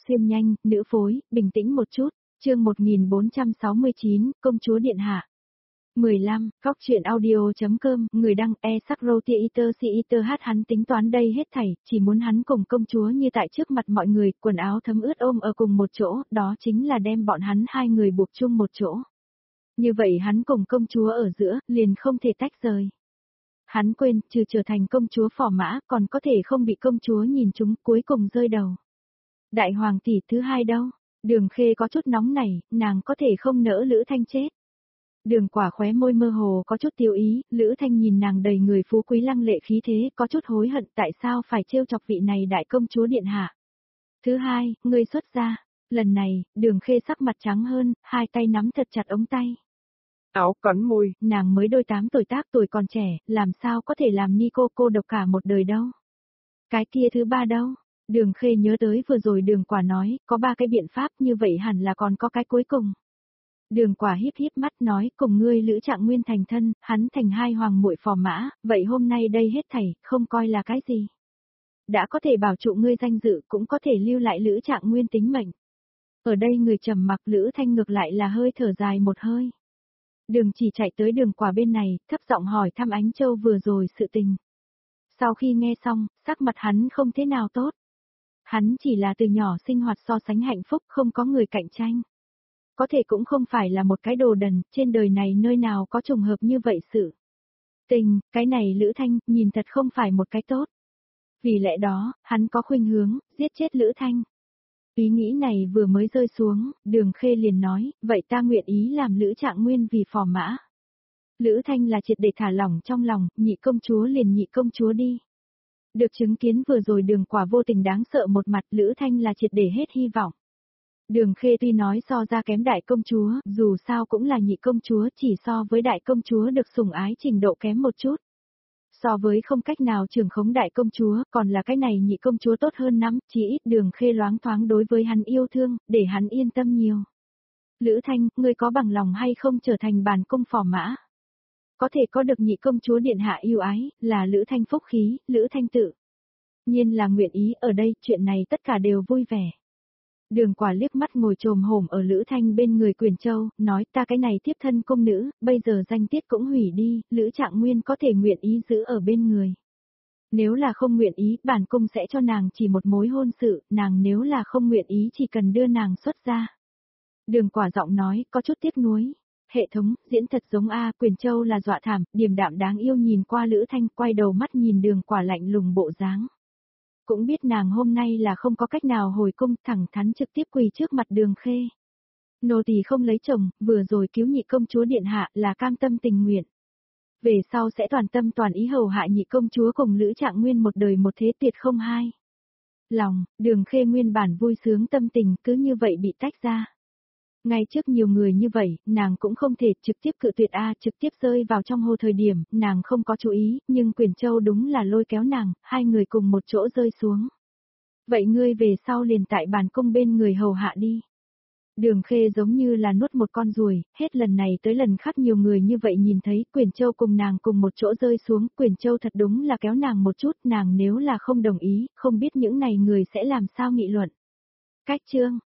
Xuyên nhanh, nữ phối, bình tĩnh một chút. Chương 1469, công chúa điện hạ. 15, Cóc truyện audio.com, người đăng e-sắc-rô-tia-iter-si-iter hát hắn tính toán đây hết thảy, chỉ muốn hắn cùng công chúa như tại trước mặt mọi người, quần áo thấm ướt ôm ở cùng một chỗ, đó chính là đem bọn hắn hai người buộc chung một chỗ. Như vậy hắn cùng công chúa ở giữa, liền không thể tách rời. Hắn quên, trừ trở thành công chúa phò mã, còn có thể không bị công chúa nhìn chúng, cuối cùng rơi đầu. Đại hoàng tỷ thứ hai đâu? Đường Khê có chút nóng nảy, nàng có thể không nỡ Lữ Thanh chết. Đường Quả khóe môi mơ hồ có chút tiêu ý, Lữ Thanh nhìn nàng đầy người phú quý lăng lệ khí thế, có chút hối hận tại sao phải trêu chọc vị này đại công chúa điện hạ. Thứ hai, ngươi xuất ra. Lần này, Đường Khê sắc mặt trắng hơn, hai tay nắm thật chặt ống tay. Áo cắn môi, nàng mới đôi 8 tuổi còn trẻ, làm sao có thể làm ni cô độc cả một đời đâu. Cái kia thứ ba đâu? Đường Khê nhớ tới vừa rồi Đường Quả nói, có 3 cái biện pháp, như vậy hẳn là còn có cái cuối cùng. Đường Quả híp híp mắt nói, cùng ngươi Lữ Trạng Nguyên thành thân, hắn thành hai hoàng muội phò mã, vậy hôm nay đây hết thảy, không coi là cái gì. Đã có thể bảo trụ ngươi danh dự, cũng có thể lưu lại Lữ Trạng Nguyên tính mệnh. Ở đây người trầm mặc, Lữ Thanh ngược lại là hơi thở dài một hơi. Đường Chỉ chạy tới Đường Quả bên này, thấp giọng hỏi thăm Ánh Châu vừa rồi sự tình. Sau khi nghe xong, sắc mặt hắn không thế nào tốt. Hắn chỉ là từ nhỏ sinh hoạt so sánh hạnh phúc, không có người cạnh tranh. Có thể cũng không phải là một cái đồ đần, trên đời này nơi nào có trùng hợp như vậy sự. Tình, cái này Lữ Thanh, nhìn thật không phải một cái tốt. Vì lẽ đó, hắn có khuynh hướng, giết chết Lữ Thanh. Ý nghĩ này vừa mới rơi xuống, Đường Khê liền nói, vậy ta nguyện ý làm Lữ Trạng Nguyên vì phò mã. Lữ Thanh là triệt để thả lỏng trong lòng, nhị công chúa liền nhị công chúa đi. Được chứng kiến vừa rồi Đường Quả vô tình đáng sợ một mặt, Lữ Thanh là triệt để hết hy vọng. Đường Khê tuy nói so ra kém đại công chúa, dù sao cũng là nhị công chúa, chỉ so với đại công chúa được sủng ái trình độ kém một chút. So với không cách nào trưởng khống đại công chúa, còn là cái này nhị công chúa tốt hơn lắm, chỉ ít Đường Khê loáng thoáng đối với hắn yêu thương, để hắn yên tâm nhiều. Lữ Thanh, ngươi có bằng lòng hay không trở thành bản cung phò mã? Có thể có được nhị công chúa điện hạ yêu ái, là Lữ Thanh phúc khí, Lữ Thanh tự nhiên là nguyện ý, ở đây, chuyện này tất cả đều vui vẻ. Đường Quả liếc mắt ngồi trồm hổm ở Lữ Thanh bên người Quyền Châu, nói ta cái này tiếp thân công nữ, bây giờ danh tiết cũng hủy đi, Lữ Trạng Nguyên có thể nguyện ý giữ ở bên người. Nếu là không nguyện ý, bản cung sẽ cho nàng chỉ một mối hôn sự, nàng nếu là không nguyện ý chỉ cần đưa nàng xuất ra. Đường Quả giọng nói, có chút tiếc nuối. Hệ thống, diễn thật giống A, Quyền Châu là dọa thảm, điềm đạm đáng yêu nhìn qua Lữ Thanh, quay đầu mắt nhìn Đường Quả lạnh lùng bộ dáng. Cũng biết nàng hôm nay là không có cách nào hồi cung, thẳng thắn trực tiếp quỳ trước mặt Đường Khê. Nô tỳ không lấy chồng, vừa rồi cứu nhị công chúa điện hạ là cam tâm tình nguyện. Về sau sẽ toàn tâm toàn ý hầu hạ nhị công chúa cùng Lữ Trạng Nguyên một đời một thế tuyệt không hai. Lòng, Đường Khê nguyên bản vui sướng tâm tình cứ như vậy bị tách ra. Ngay trước nhiều người như vậy, nàng cũng không thể trực tiếp cự tuyệt trực tiếp rơi vào trong hồ thời điểm, nàng không có chú ý, nhưng Quyền Châu đúng là lôi kéo nàng, hai người cùng một chỗ rơi xuống. Vậy ngươi về sau liền tại bản cung bên người hầu hạ đi. Đường Khê giống như là nuốt một con ruồi, hết lần này tới lần khác nhiều người như vậy nhìn thấy Quyền Châu cùng nàng cùng một chỗ rơi xuống, Quyền Châu thật đúng là kéo nàng một chút, nàng nếu là không đồng ý, không biết những này người sẽ làm sao nghị luận. Cách chương